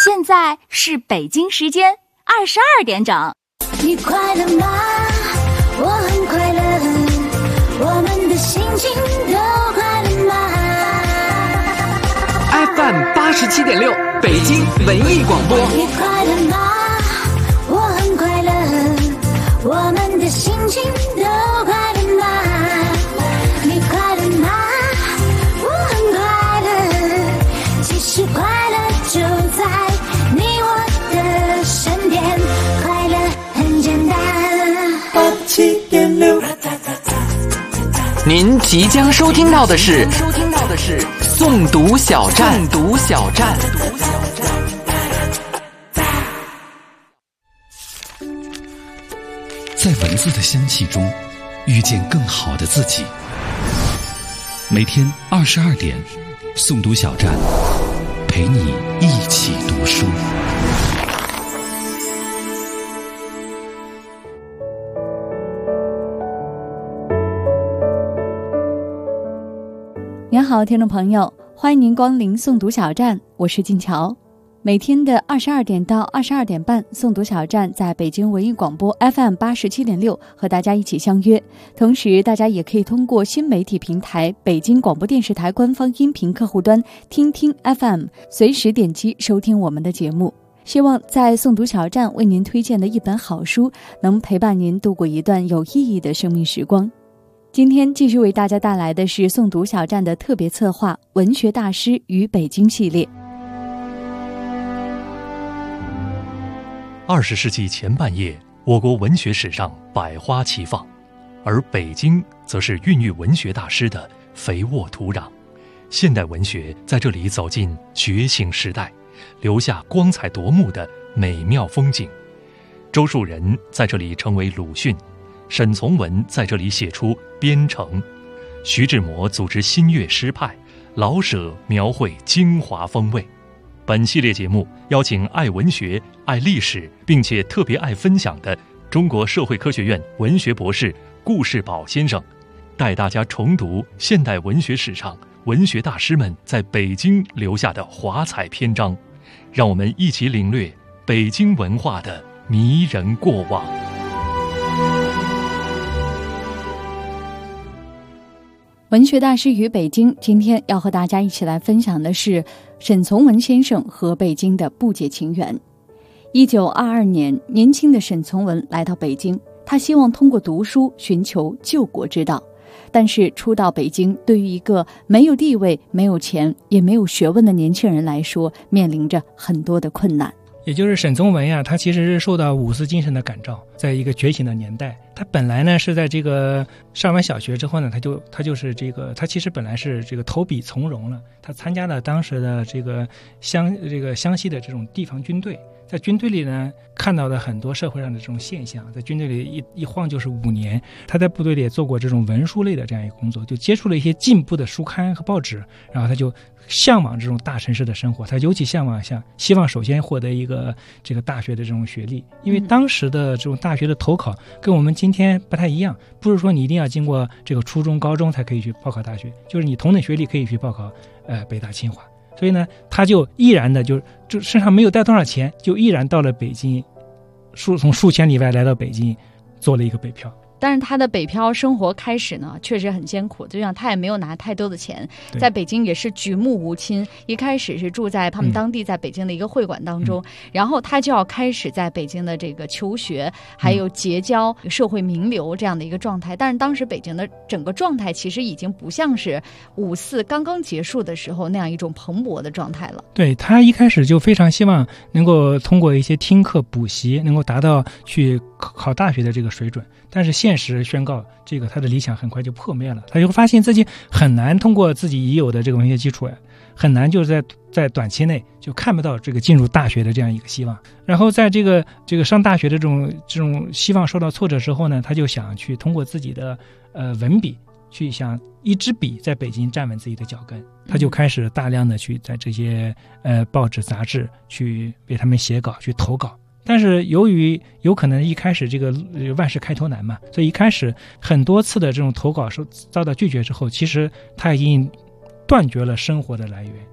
现在是北京时间22点整。 你快乐吗？我很快乐，我们的心情都快乐吗？ FM 87.6北京文艺广播。 你快乐吗？我很快乐，我们的心情都快乐吗？你快乐吗？我很快乐，其实快乐就在你我的身边，快乐很简单。87.6， 您即将收听到的是诵读小站。 在文字的香气中遇见更好的自己。每天22点，诵读小站陪你一起读书。 您好，听众朋友，欢迎您光临诵读小站，我是静乔。每天的22点到22点半，诵读小站在北京文艺广播 FM 87.6和大家一起相约。同时，大家也可以通过新媒体平台北京广播电视台官方音频客户端听听 FM， 随时点击收听我们的节目。希望在诵读小站为您推荐的一本好书，能陪伴您度过一段有意义的生命时光。今天继续为大家带来的是诵读小站的特别策划文学大师与北京系列。 20世纪前半叶，我国文学史上百花齐放，而北京则是孕育文学大师的肥沃土壤。现代文学在这里走进觉醒时代，留下光彩夺目的美妙风景。周树人在这里成为鲁迅，沈从文在这里写出《边城》，徐志摩组织新月诗派，老舍描绘京华风味。本系列节目邀请爱文学、爱历史，并且特别爱分享的中国社会科学院文学博士顾世宝先生，带大家重读现代文学史上文学大师们在北京留下的华彩篇章，让我们一起领略北京文化的迷人过往。 文学大师与北京，今天要和大家一起来分享的是沈从文先生和北京的不解情缘。1922年，年轻的沈从文来到北京，他希望通过读书寻求救国之道。但是初到北京，对于一个没有地位、没有钱、也没有学问的年轻人来说，面临着很多的困难。 也就是沈从文呀，他其实是受到五四精神的感召，在一个觉醒的年代，他本来呢是在这个上完小学之后呢，他其实本来是这个投笔从戎了，他参加了当时的这个湘西的这种地方军队，在军队里呢看到了很多社会上的这种现象，在军队里一晃就是5年，他在部队里也做过这种文书类的这样一个工作，就接触了一些进步的书刊和报纸，然后他就向往这种大城市的生活，他尤其希望首先获得一个这个大学的这种学历，因为当时的这种大学的投考跟我们今天不太一样，不是说你一定要经过这个初中高中才可以去报考大学，就是你同等学历可以去报考北大清华。所以呢，他就毅然的就身上没有带多少钱，就毅然到了北京，从数千里外来到北京，做了一个北漂。 但是他的北漂生活开始呢，确实很艰苦，就像他也没有拿太多的钱，在北京也是举目无亲。一开始是住在他们当地在北京的一个会馆当中，然后他就要开始在北京的这个求学，还有结交社会名流这样的一个状态。但是当时北京的整个状态其实已经不像是54刚刚结束的时候那样一种蓬勃的状态了。 对，他一开始就非常希望能够通过一些听课补习，能够达到去考大学的这个水准。但是现实宣告，这个他的理想很快就破灭了。他就发现自己很难通过自己已有的这个文学基础，很难就是在短期内就看不到这个进入大学的这样一个希望。然后在这个上大学的这种希望受到挫折之后呢，他就想去通过自己的文笔去想一支笔在北京站稳自己的脚跟。他就开始大量的去在这些报纸杂志去为他们写稿去投稿。但是由于有可能一开始这个万事开头难嘛，所以一开始很多次的这种投稿遭到拒绝之后，其实他已经断绝了生活的来源。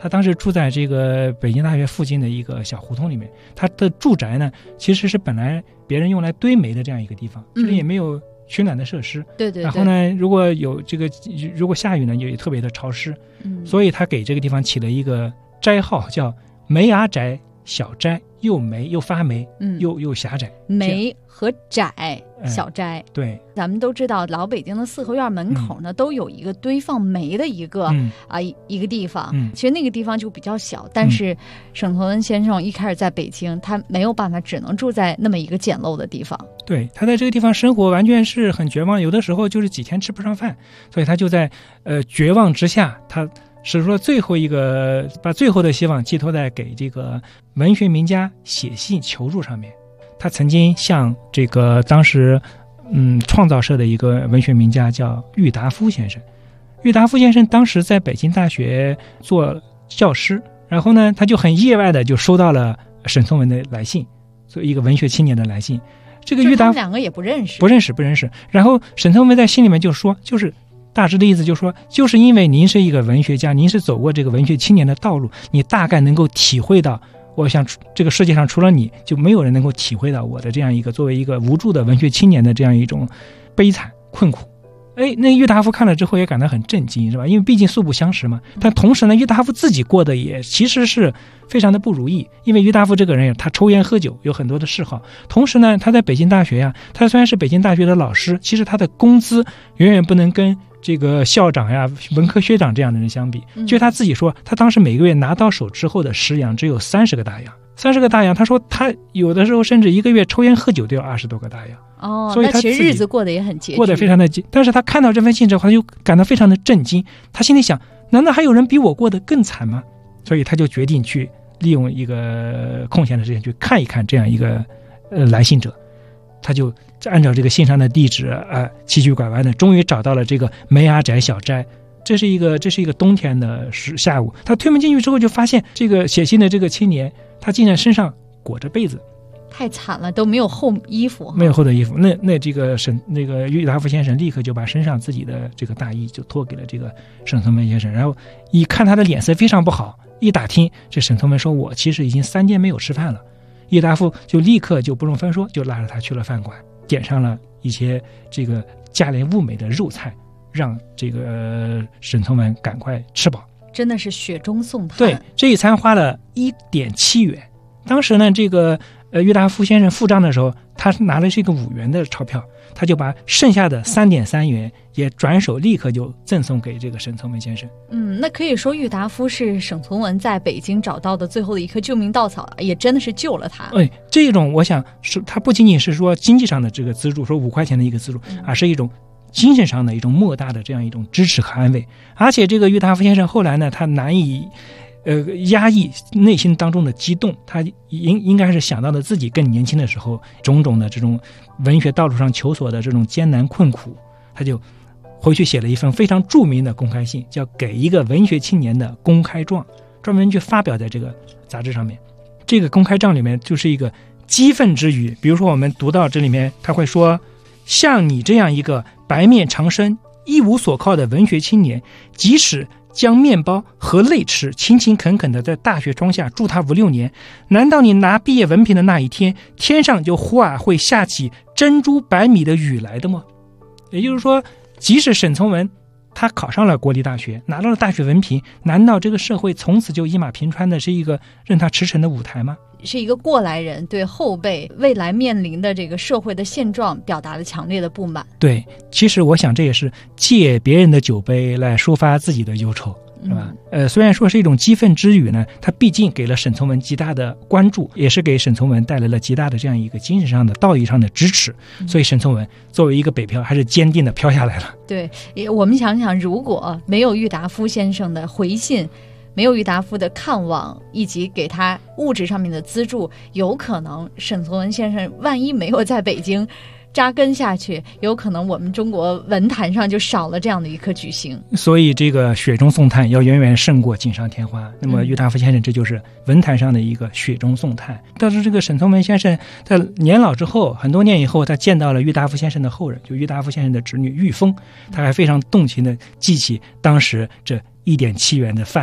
他当时住在这个北京大学附近的一个小胡同里面。他的住宅呢，其实是本来别人用来堆煤的这样一个地方，这里也没有取暖的设施。 对对。 然后呢，如果下雨呢，也特别的潮湿。所以他给这个地方起了一个斋号，叫梅芽宅小斋，又梅又发霉，又狭窄。 梅和窄小斋。 对， 咱们都知道老北京的四合院门口呢，都有一个堆放煤的一个一个地方。其实那个地方就比较小，但是沈从文先生一开始在北京，他没有办法，只能住在那么一个简陋的地方。 对，他在这个地方生活完全是很绝望，有的时候就是几天吃不上饭，所以他就在绝望之下，他使出了把最后的希望寄托在给这个文学名家写信求助上面。他曾经向这个当时创造社的一个文学名家叫郁达夫先生。郁达夫先生当时在北京大学做教师，然后呢，他就很意外的就收到了沈从文的来信，作为一个文学青年的来信。这个郁达夫两个也不认识。 然后沈从文在信里面就说，就是大致的意思就是说，就是因为您是一个文学家，您是走过这个文学青年的道路，你大概能够体会到，我想这个世界上除了你就没有人能够体会到我的这样一个作为一个无助的文学青年的这样一种悲惨困苦。那郁达夫看了之后也感到很震惊，是吧？因为毕竟素不相识嘛。但同时呢，郁达夫自己过得也其实是非常的不如意，因为郁达夫这个人他抽烟喝酒，有很多的嗜好。同时呢，他在北京大学他虽然是北京大学的老师，其实他的工资远远不能跟这个校长文科学长这样的人相比。据他自己说，他当时每个月拿到手之后的食养只有30个大洋。30个大洋，他说他有的时候甚至一个月抽烟喝酒都要20多个大洋。所以他其实日子过得也很拮据， 过得非常的但是他看到这份信之后，他就感到非常的震惊。他心里想，难道还有人比我过得更惨吗？所以他就决定去利用一个空闲的时间去看一看这样一个来信者。他就按照这个信上的地址崎岖拐弯的，终于找到了这个梅芽宅小斋。这是一个冬天的下午，他推门进去之后就发现这个写信的这个青年，他竟然身上裹着被子。 太惨了，都没有厚衣服。 没有厚的衣服。那这个郁达夫先生立刻就把身上自己的这个大衣就托给了这个沈从文先生，然后一看他的脸色非常不好，一打听，这沈从文说，我其实已经3天没有吃饭了。郁达夫就立刻就不容分说，就拉着他去了饭馆，点上了一些这个价廉物美的肉菜，让这个沈从文赶快吃饱。 真的是雪中送炭。 对，这一餐花了1.7元。当时呢，这个郁达夫先生付账的时候，他拿的是一个5元的钞票，他就把剩下的3.3元也转手立刻就赠送给这个沈从文先生。 那可以说郁达夫是沈从文在北京找到的最后的一颗救命稻草，也真的是救了他。 这种我想是他不仅仅是说经济上的这个资助，说5块钱的一个资助，而是一种精神上的一种莫大的这样一种支持和安慰。而且这个郁达夫先生后来呢，他难以压抑内心当中的激动，他应该是想到了自己更年轻的时候种种的这种文学道路上求索的这种艰难困苦，他就回去写了一份非常著名的公开信，叫给一个文学青年的公开状，专门去发表在这个杂志上面。这个公开状里面就是一个激愤之语，比如说我们读到这里面，他会说，像你这样一个白面长身一无所靠的文学青年，即使将面包和泪吃，勤勤恳恳地在大雪窗下住他5-6年，难道你拿毕业文凭的那一天，天上就忽然会下起珍珠白米的雨来的吗？也就是说，即使沈从文他考上了国立大学，拿到了大学文凭，难道这个社会从此就一马平川的是一个任他驰骋的舞台吗？ 是一个过来人对后辈未来面临的这个社会的现状表达了强烈的不满。 对，其实我想这也是借别人的酒杯来抒发自己的忧愁，是吧？虽然说是一种激愤之语呢，它毕竟给了沈从文极大的关注，也是给沈从文带来了极大的这样一个精神上的道义上的支持。所以沈从文作为一个北漂，还是坚定的飘下来了。 对，我们想想，如果没有郁达夫先生的回信，没有郁达夫的看望，以及给他物质上面的资助，有可能沈从文先生万一没有在北京扎根下去，有可能我们中国文坛上就少了这样的一颗巨星。所以这个雪中送炭要远远胜过锦上添花。那么郁达夫先生这就是文坛上的一个雪中送炭。但是这个沈从文先生在年老之后，很多年以后，他见到了郁达夫先生的后人，就郁达夫先生的侄女郁丰，他还非常动情地记起当时这1.7元的饭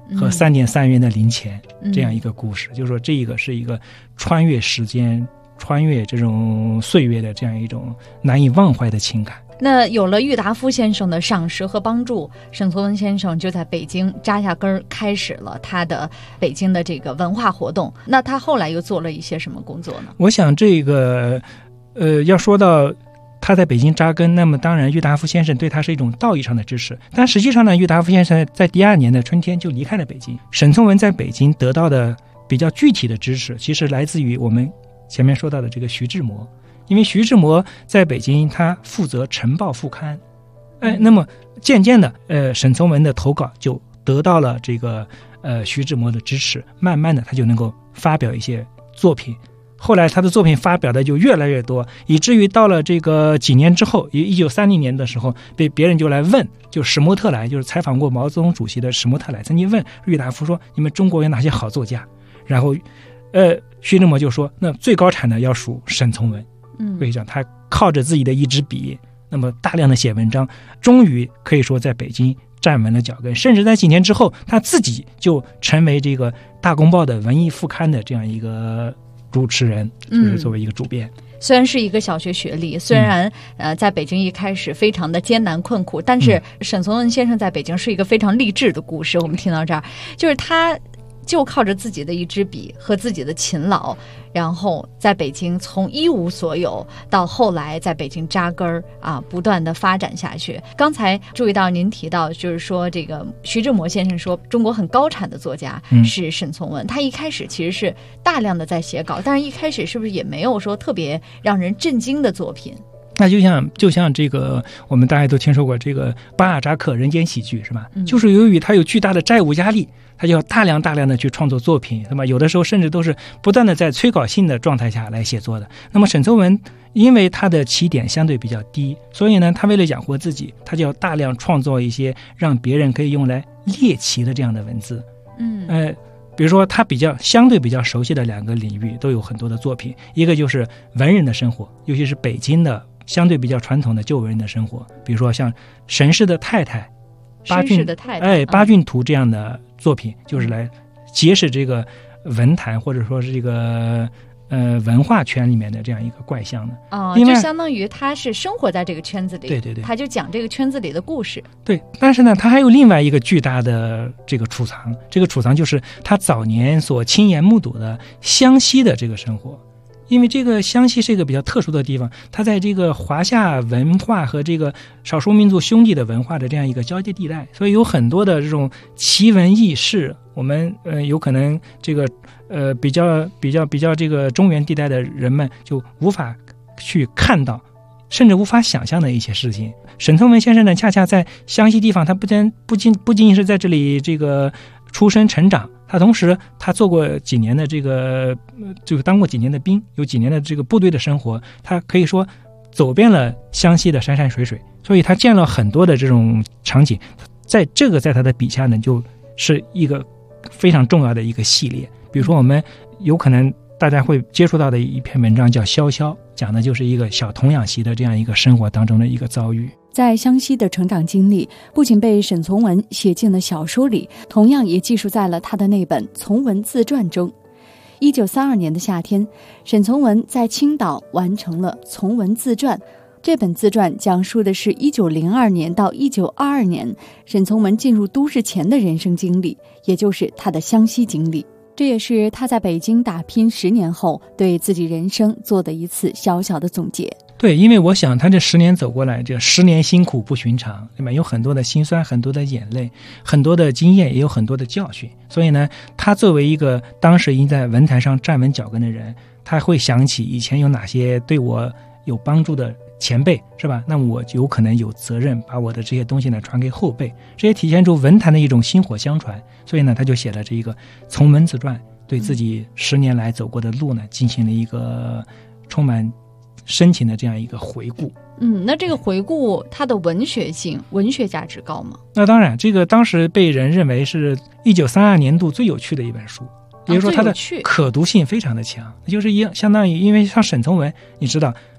和3.3元的零钱这样一个故事，就是说这个是一个穿越时间、穿越这种岁月的这样一种难以忘怀的情感。 那有了郁达夫先生的赏识和帮助，沈从文先生就在北京扎下根儿，开始了他的北京的这个文化活动。那他后来又做了一些什么工作呢？ 我想这个要说到他在北京扎根，那么当然郁达夫先生对他是一种道义上的支持，但实际上呢，郁达夫先生在第2年的春天就离开了北京。沈从文在北京得到的比较具体的支持，其实来自于我们前面说到的这个徐志摩。因为徐志摩在北京他负责晨报副刊，那么渐渐的沈从文的投稿就得到了这个徐志摩的支持，慢慢的他就能够发表一些作品。后来他的作品发表的就越来越多，以至于到了这个几年之后，1930年的时候，被别人就来问，就史摩特莱，就是采访过毛泽东主席的史摩特莱曾经问郁达夫说，你们中国有哪些好作家？然后徐志摩就说，那最高产的要数沈从文。为什么？他靠着自己的一支笔，那么大量的写文章，终于可以说在北京站稳了脚跟。甚至在几年之后，他自己就成为这个《大公报》的文艺副刊的这样一个主持人，就是作为一个主编。 虽然是一个小学学历，虽然在北京一开始非常的艰难困苦，但是沈从文先生在北京是一个非常励志的故事。我们听到这儿，就是他就靠着自己的一支笔和自己的勤劳，然后在北京从一无所有到后来在北京扎根儿不断的发展下去。刚才注意到您提到，就是说这个徐志摩先生说中国很高产的作家是沈从文，他一开始其实是大量的在写稿，但是一开始是不是也没有说特别让人震惊的作品？ 那就像这个我们大家都听说过这个巴尔扎克人间喜剧是吧？就是由于他有巨大的债务压力，他就要大量的去创作作品，那么有的时候甚至都是不断的在催稿性的状态下来写作的。那么沈从文因为他的起点相对比较低，所以呢他为了养活自己，他就要大量创作一些让别人可以用来猎奇的这样的文字。比如说他相对比较熟悉的2个领域都有很多的作品，一个就是文人的生活，尤其是北京的相对比较传统的旧文人的生活，比如说像沈氏的太太、八骏图这样的作品，就是来揭示这个文坛或者说是这个文化圈里面的这样一个怪象的。 就相当于他是生活在这个圈子里， 对， 他就讲这个圈子里的故事。 对，但是呢他还有另外一个巨大的这个储藏，这个储藏就是他早年所亲眼目睹的湘西的这个生活。因为这个湘西是一个比较特殊的地方，它在这个华夏文化和这个少数民族兄弟的文化的这样一个交界地带，所以有很多的这种奇闻异事，我们有可能这个比较这个中原地带的人们就无法去看到，甚至无法想象的一些事情。沈从文先生呢，恰恰在湘西地方，他不仅是在这里这个出生成长，他同时他做过几年的这个就当过几年的兵，有几年的这个部队的生活，他可以说走遍了湘西的山山水水，所以他见了很多的这种场景，在他的笔下呢，就是一个非常重要的一个系列。比如说我们有可能大家会接触到的一篇文章叫《潇潇》，讲的就是一个小童养媳的这样一个生活当中的一个遭遇。 在湘西的成长经历不仅被沈从文写进了小说里，同样也记述在了他的那本《从文自传》中。1932年的夏天，沈从文在青岛完成了《从文自传》。这本自传讲述的是1902年到1922年沈从文进入都市前的人生经历，也就是他的湘西经历。这也是他在北京打拼10年后对自己人生做的一次小小的总结。 对，因为我想他这10年走过来，这10年辛苦不寻常，对吧？有很多的辛酸，很多的眼泪，很多的经验，也有很多的教训。所以呢，他作为一个当时已经在文坛上站稳脚跟的人，他会想起以前有哪些对我有帮助的前辈，是吧？那我有可能有责任把我的这些东西呢传给后辈，这也体现出文坛的一种薪火相传。所以呢，他就写了这一个《从文自传》，对自己10年来走过的路呢进行了一个充满深情的这样一个回顾。 那这个回顾它的文学性、文学价值高吗？ 那当然，这个当时被人认为是1932年度最有趣的一本书。比如说它的可读性非常的强，就是相当于因为像沈从文，你知道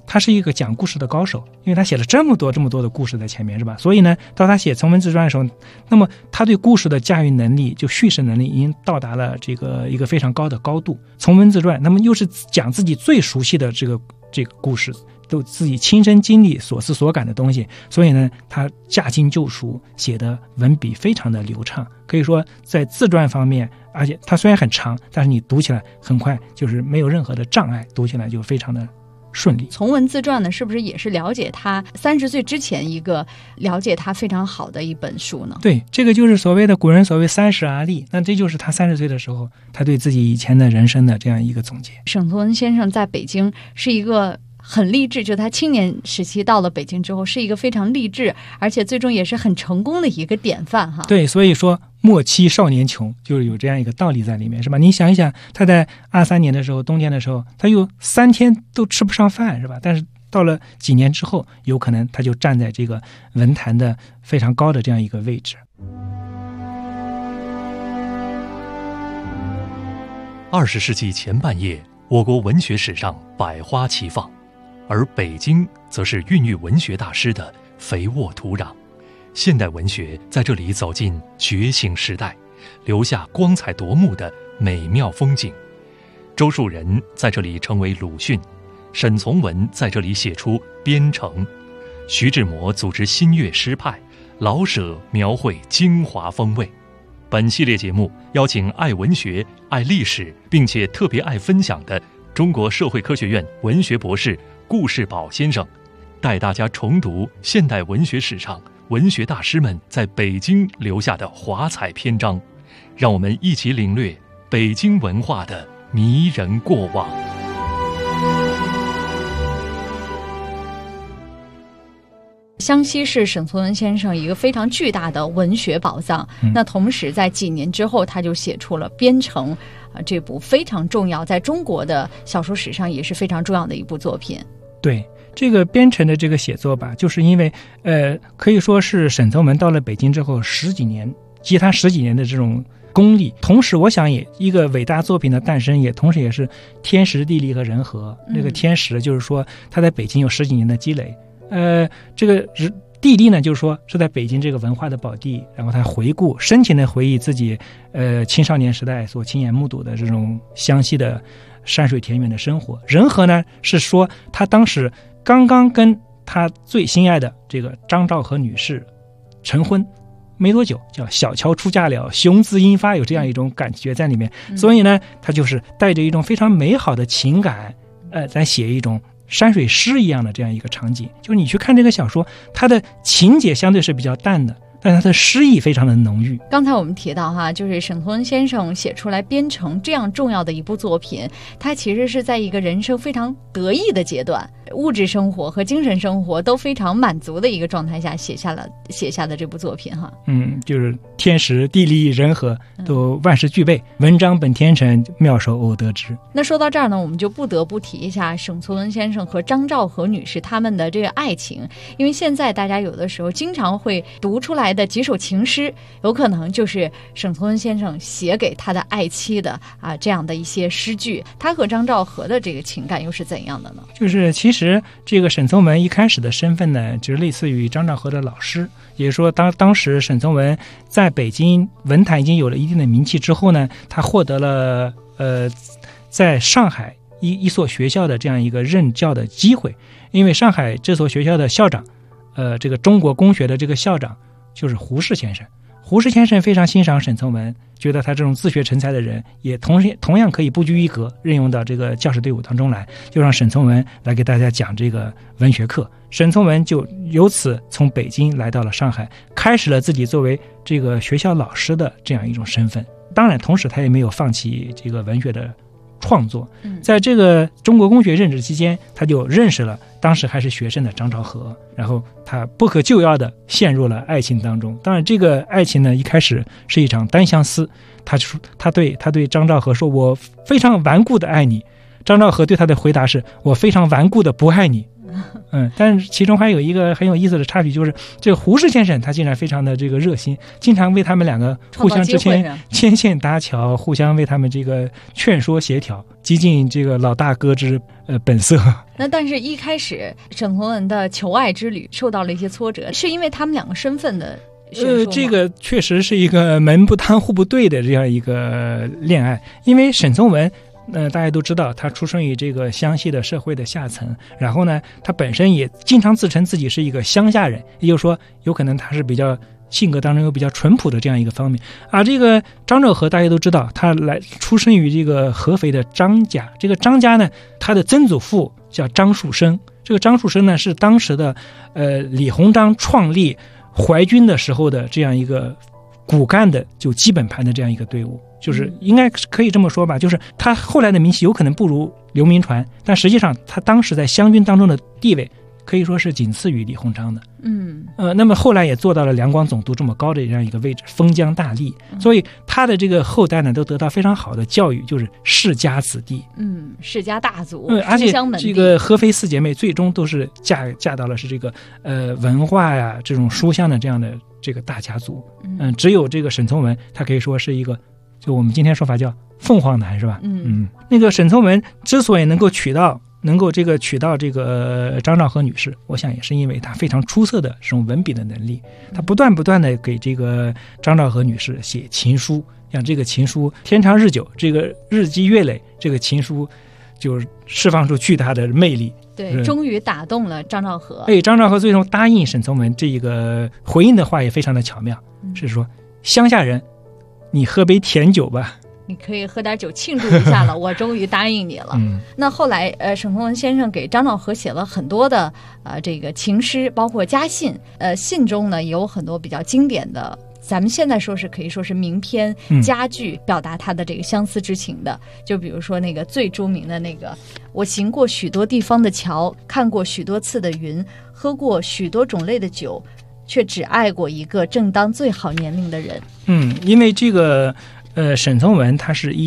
他是一个讲故事的高手，因为他写了这么多的故事在前面，是吧？所以呢，到他写从文自传的时候，那么他对故事的驾驭能力，就叙事能力已经到达了这个一个非常高的高度。从文自传，那么又是讲自己最熟悉的这个故事，都自己亲身经历所思所感的东西，所以呢，他驾轻就熟，写的文笔非常的流畅，可以说在自传方面，而且它虽然很长，但是你读起来很快，就是没有任何的障碍，读起来就非常的顺利。 从文自传呢，是不是也是了解他30岁之前一个了解他非常好的一本书呢？ 对，这个就是所谓的古人所谓30而立，那这就是他30岁的时候，他对自己以前的人生的这样一个总结。 沈从文先生在北京是一个很励志，就他青年时期到了北京之后，是一个非常励志，而且最终也是很成功的一个典范哈。 对，所以说莫欺少年穷，就是有这样一个道理在里面，是吧？你想一想，他在23年的时候，冬天的时候，他有3天都吃不上饭，是吧？但是到了几年之后，有可能他就站在这个文坛的非常高的这样一个位置。 20世纪前半叶，我国文学史上百花齐放，而北京则是孕育文学大师的肥沃土壤。现代文学在这里走进觉醒时代，留下光彩夺目的美妙风景。周树人在这里成为鲁迅，沈从文在这里写出边城，徐志摩组织新月诗派，老舍描绘京华风味。本系列节目邀请爱文学、爱历史，并且特别爱分享的中国社会科学院文学博士顾世宝先生，带大家重读现代文学史上文学大师们在北京留下的华彩篇章，让我们一起领略北京文化的迷人过往。 湘西是沈从文先生一个非常巨大的文学宝藏。那同时在几年之后，他就写出了《边城》这部非常重要，在中国的小说史上也是非常重要的一部作品。 对，这个《边城》的这个写作吧，就是因为可以说是沈从文到了北京之后10几年，集他10几年的这种功力，同时我想也一个伟大作品的诞生，也同时也是天时地利和人和。这个天时就是说他在北京有10几年的积累，这个地利呢，就是说是在北京这个文化的宝地，然后他深情的回忆自己青少年时代所亲眼目睹的这种湘西的山水田园的生活。人和呢，是说他当时刚刚跟他最心爱的这个张兆和女士成婚没多久，叫小乔出嫁了，雄姿英发，有这样一种感觉在里面。所以呢，他就是带着一种非常美好的情感，在写一种山水诗一样的这样一个场景。就是你去看这个小说，它的情节相对是比较淡的，但是它的诗意非常的浓郁。 刚才我们提到哈，就是沈从文先生写出来《边城》这样重要的一部作品，他其实是在一个人生非常得意的阶段，物质生活和精神生活都非常满足的一个状态下写下的这部作品哈。 就是天时地利人和都万事俱备，文章本天成，妙手偶得之。 那说到这儿呢，我们就不得不提一下沈从文先生和张兆和女士他们的这个爱情，因为现在大家有的时候经常会读出来的几首情诗，有可能就是沈从文先生写给他的爱妻的这样的一些诗句。他和张兆和的这个情感又是怎样的呢？ 就是其实这个沈从文一开始的身份呢，就是类似于张兆和的老师，也就是说当时沈从文在北京文坛已经有了一定的名气之后呢，他获得了在上海一所学校的这样一个任教的机会。因为上海这所学校的校长这个中国公学的这个校长就是胡适先生。胡适先生非常欣赏沈从文，觉得他这种自学成才的人也同样可以不拘一格任用到这个教师队伍当中来，就让沈从文来给大家讲这个文学课。沈从文就由此从北京来到了上海，开始了自己作为这个学校老师的这样一种身份。当然同时他也没有放弃这个文学的创作。在这个中国公学任职期间，他就认识了当时还是学生的张兆和，然后他不可救药的陷入了爱情当中。当然这个爱情呢，一开始是一场单相思，他对张兆和说，我非常顽固的爱你。张兆和对他的回答是，我非常顽固的不爱你。但是其中还有一个很有意思的插曲，就是这个胡适先生他竟然非常的这个热心，经常为他们两个互相之间牵线搭桥，互相为他们这个劝说协调，极尽这个老大哥之本色。 那但是一开始沈从文的求爱之旅受到了一些挫折，是因为他们两个身份的这个确实是一个门不当户不对的这样一个恋爱。因为沈从文大家都知道他出生于这个湘西的社会的下层，然后呢他本身也经常自称自己是一个乡下人，也就是说有可能他是比较性格当中有比较淳朴的这样一个方面。这个张兆和大家都知道，他出生于这个合肥的张家。这个张家呢，他的曾祖父叫张树声。这个张树声呢，是当时的李鸿章创立淮军的时候的这样一个骨干的就基本盘的这样一个队伍，就是应该可以这么说吧，就是他后来的名气有可能不如刘铭传，但实际上他当时在湘军当中的地位可以说是仅次于李鸿章的。那么后来也做到了两广总督这么高的这样一个位置，封疆大吏。所以他的这个后代呢，都得到非常好的教育，就是世家子弟。 世家大族。 而且这个合肥四姐妹最终都是嫁到了是这个文化呀这种书香的这样的这个大家族。只有这个沈从文，他可以说是一个，就我们今天说法叫凤凰男，是吧？那个沈从文之所以能够娶到这个张兆和女士，我想也是因为他非常出色的这种文笔的能力。他不断的给这个张兆和女士写情书，像这个情书天长日久，这个日积月累，这个情书就释放出巨大的魅力。 对，终于打动了张兆和。 张兆和最终答应沈从文，这个回应的话也非常的巧妙，是说乡下人，你喝杯甜酒吧。 你可以喝点酒庆祝一下了，我终于答应你了。那后来沈从文先生给张兆和写了很多的这个情诗，包括家信。信中呢也有很多比较经典的，咱们现在说是可以说是名篇佳句，表达他的这个相思之情的。就比如说那个最著名的那个，我行过许多地方的桥，看过许多次的云，喝过许多种类的酒，却只爱过一个正当最好年龄的人。 因为这个沈从文他是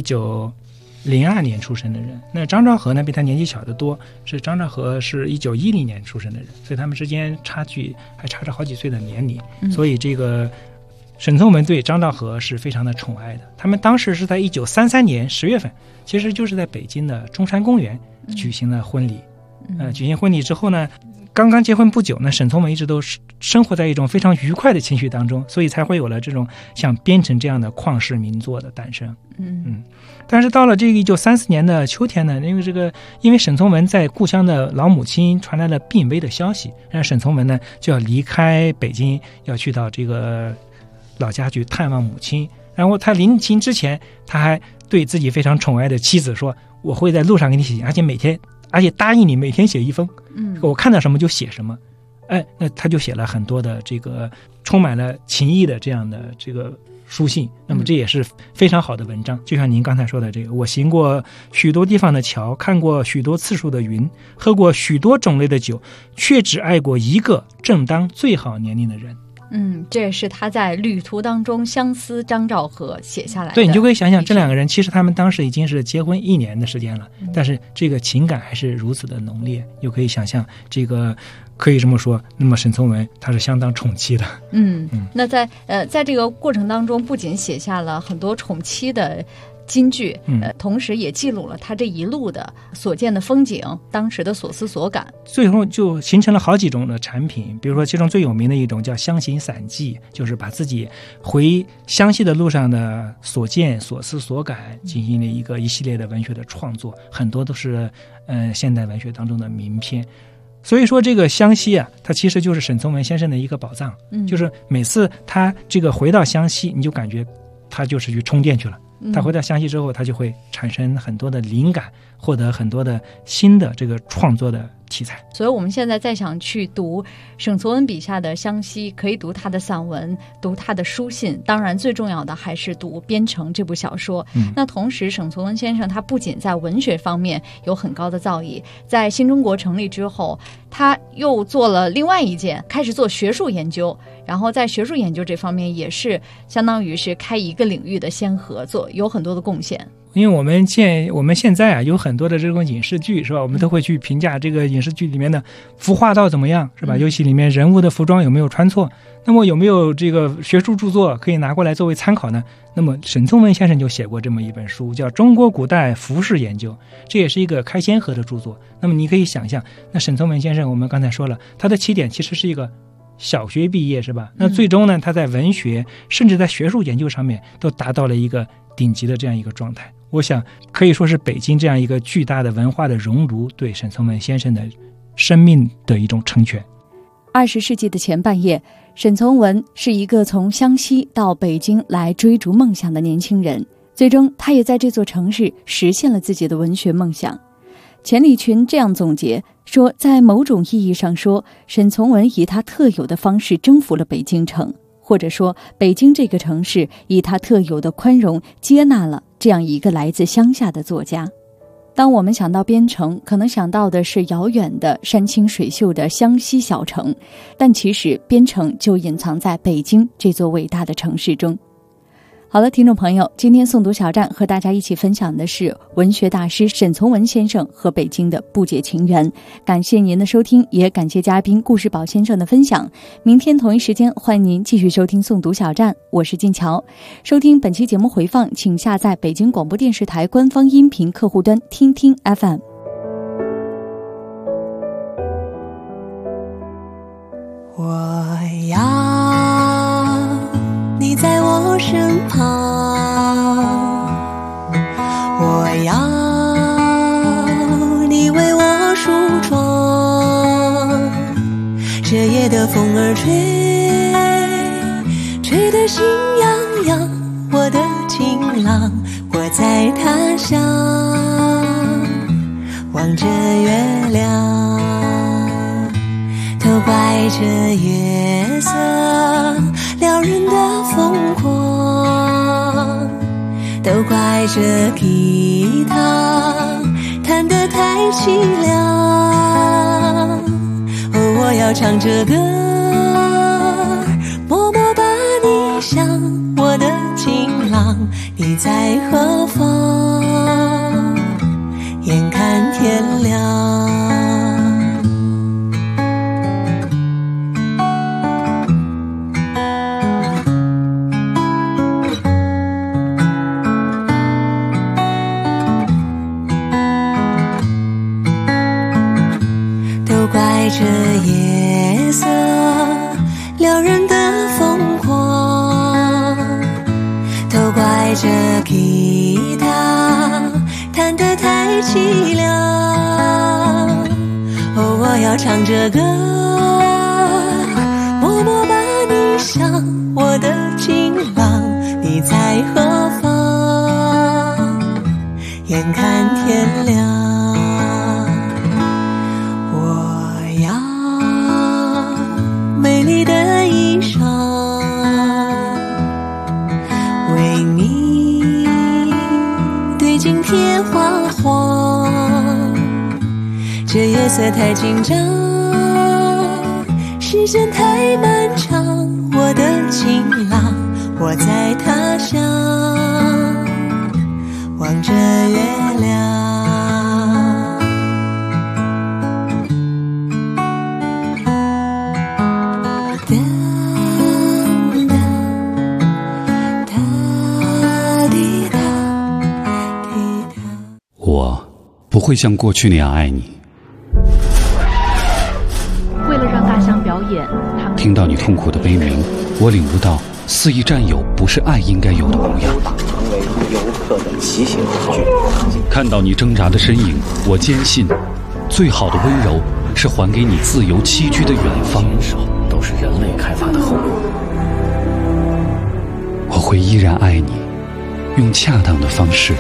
1902年出生的人，那张兆和呢比他年纪小得多，张兆和是1910年出生的人，所以他们之间差距还差着好几岁的年龄。所以这个沈从文对张兆和是非常的宠爱的。他们当时是在1933年10月份，其实就是在北京的中山公园举行了婚礼。举行婚礼之后呢，刚刚结婚不久呢，沈从文一直都生活在一种非常愉快的情绪当中，所以才会有了这种像边城这样的旷世名作的诞生。但是到了这个1934年的秋天呢，因为沈从文在故乡的老母亲传来了病危的消息，让沈从文呢就要离开北京，要去到这个老家去探望母亲。然后他临行之前，他还对自己非常宠爱的妻子说，我会在路上给你写，而且答应你每天写一封，我看到什么就写什么。那他就写了很多的这个充满了情意的这样的这个书信。那么这也是非常好的文章。就像您刚才说的这个，我行过许多地方的桥，看过许多次数的云，喝过许多种类的酒，却只爱过一个正当最好年龄的人。 这也是他在旅途当中相思张兆和写下来的。 对，你就可以想想，这两个人其实他们当时已经是结婚1年的时间了，但是这个情感还是如此的浓烈。又可以想象，这个可以这么说，那么沈从文他是相当宠妻的。 那在这个过程当中，不仅写下了很多宠妻的金句，同时也记录了他这一路的所见的风景，当时的所思所感。 最后就形成了好几种的产品，比如说其中最有名的一种叫湘行散记，就是把自己回湘西的路上的所见所思所感进行了一系列的文学的创作，很多都是现代文学当中的名篇。所以说这个湘西啊，它其实就是沈从文先生的一个宝藏。就是每次他这个回到湘西，你就感觉他就是去充电去了。他回到湘西之后，他就会产生很多的灵感，获得很多的新的这个创作的题材。 所以我们现在再想去读沈从文笔下的湘西，可以读他的散文，读他的书信，当然最重要的还是读《边城》这部小说。那同时沈从文先生他不仅在文学方面有很高的造诣，在新中国成立之后，他又做了另外一件，开始做学术研究，然后在学术研究这方面也是相当于是开一个领域的先河，有很多的贡献。 因为我们现在啊有很多的这种影视剧是吧，我们都会去评价这个影视剧里面的服化道怎么样是吧，尤其里面人物的服装有没有穿错，那么有没有这个学术著作可以拿过来作为参考呢？那么沈从文先生就写过这么一本书，叫《中国古代服饰研究》，这也是一个开先河的著作。那么你可以想象，那沈从文先生我们刚才说了，他的起点其实是一个小学毕业是吧，那最终呢他在文学甚至在学术研究上面都达到了一个顶级的这样一个状态。我想可以说是北京这样一个巨大的文化的熔炉对沈从文先生的生命的一种成全。 20世纪的前半叶，沈从文是一个从湘西到北京来追逐梦想的年轻人，最终他也在这座城市实现了自己的文学梦想。钱理群这样总结说，在某种意义上说，沈从文以他特有的方式征服了北京城，或者说北京这个城市以他特有的宽容接纳了这样一个来自乡下的作家。当我们想到边城，可能想到的是遥远的山清水秀的湘西小城，但其实边城就隐藏在北京这座伟大的城市中。好了，听众朋友，今天诵读小站和大家一起分享的是文学大师沈从文先生和北京的不解情缘。感谢您的收听，也感谢嘉宾顾世宝先生的分享。明天同一时间，欢迎您继续收听诵读小站，我是静乔。收听本期节目回放，请下载北京广播电视台官方音频客户端听听 FM。 我要你在我身旁，我要你为我梳妆，这夜的风儿吹得心痒痒，我的情郎，我在他乡望着月亮，都怪这月色撩人的疯狂，都怪这吉他弹得太凄凉。哦，我要唱着歌，默默把你想，我的情郎，你在何方？眼看天亮。这夜色撩人的疯狂，都怪这吉他弹得太凄凉。哦，我要唱着歌，默默把你想，我的情郎，你在何方？眼看天亮。美丽的衣裳为你对镜贴花黄，这夜色太紧张，时间太漫长，我的情郎，我在他乡望着月亮。 我不会像过去那样爱你。 为了让大象表演，他们听到你痛苦的悲鸣，我领悟到肆意占有不是爱应该有的模样。 成为游客的骑行工具。 看到你挣扎的身影，我坚信，最好的温柔是还给你自由栖居的远方。 都是人类开发的后果。 我会依然爱你，用恰当的方式。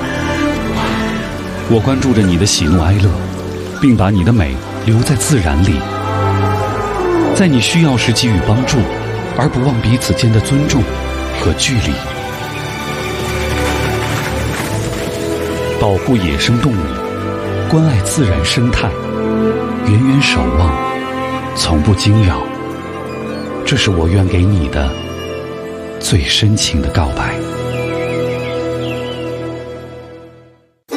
我关注着你的喜怒哀乐，并把你的美留在自然里，在你需要时给予帮助，而不忘彼此间的尊重和距离。保护野生动物，关爱自然生态，远远守望，从不惊扰，这是我愿给你的最深情的告白。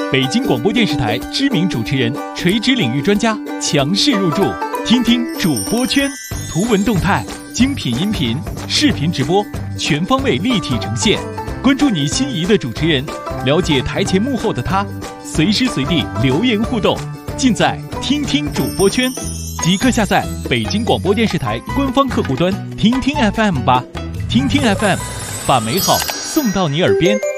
北京广播电视台知名主持人、垂直领域专家强势入驻，听听主播圈，图文动态、精品音频、视频直播，全方位立体呈现。关注你心仪的主持人，了解台前幕后的他，随时随地留言互动，尽在听听主播圈。即刻下载北京广播电视台官方客户端听听 FM 吧，听听 FM， 把美好送到你耳边。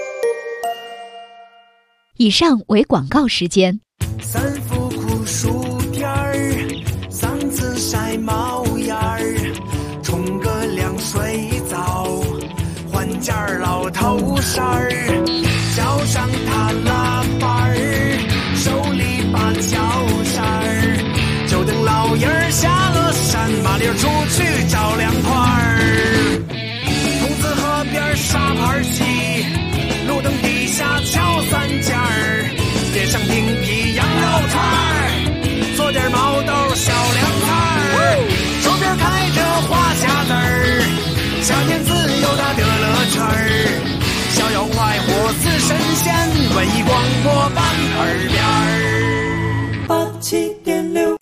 以上为广告时间。 三伏酷暑天儿，嗓子晒冒烟儿，冲个凉水澡，换件老头衫儿，脚上踏拉板儿，手里把脚扇儿，就等老爷儿下了山，麻利儿出去找凉快儿。筒子河边沙盘戏，路灯底下敲三尖儿，街上订批羊肉串儿，做点毛豆小凉菜儿，手边开着花匣子儿，下年自由的得乐圈儿，逍遥快活似神仙，文艺广播伴耳边儿。87.6，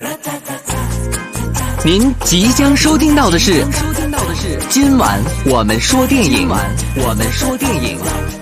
您即将收听到的是今晚我们说电影。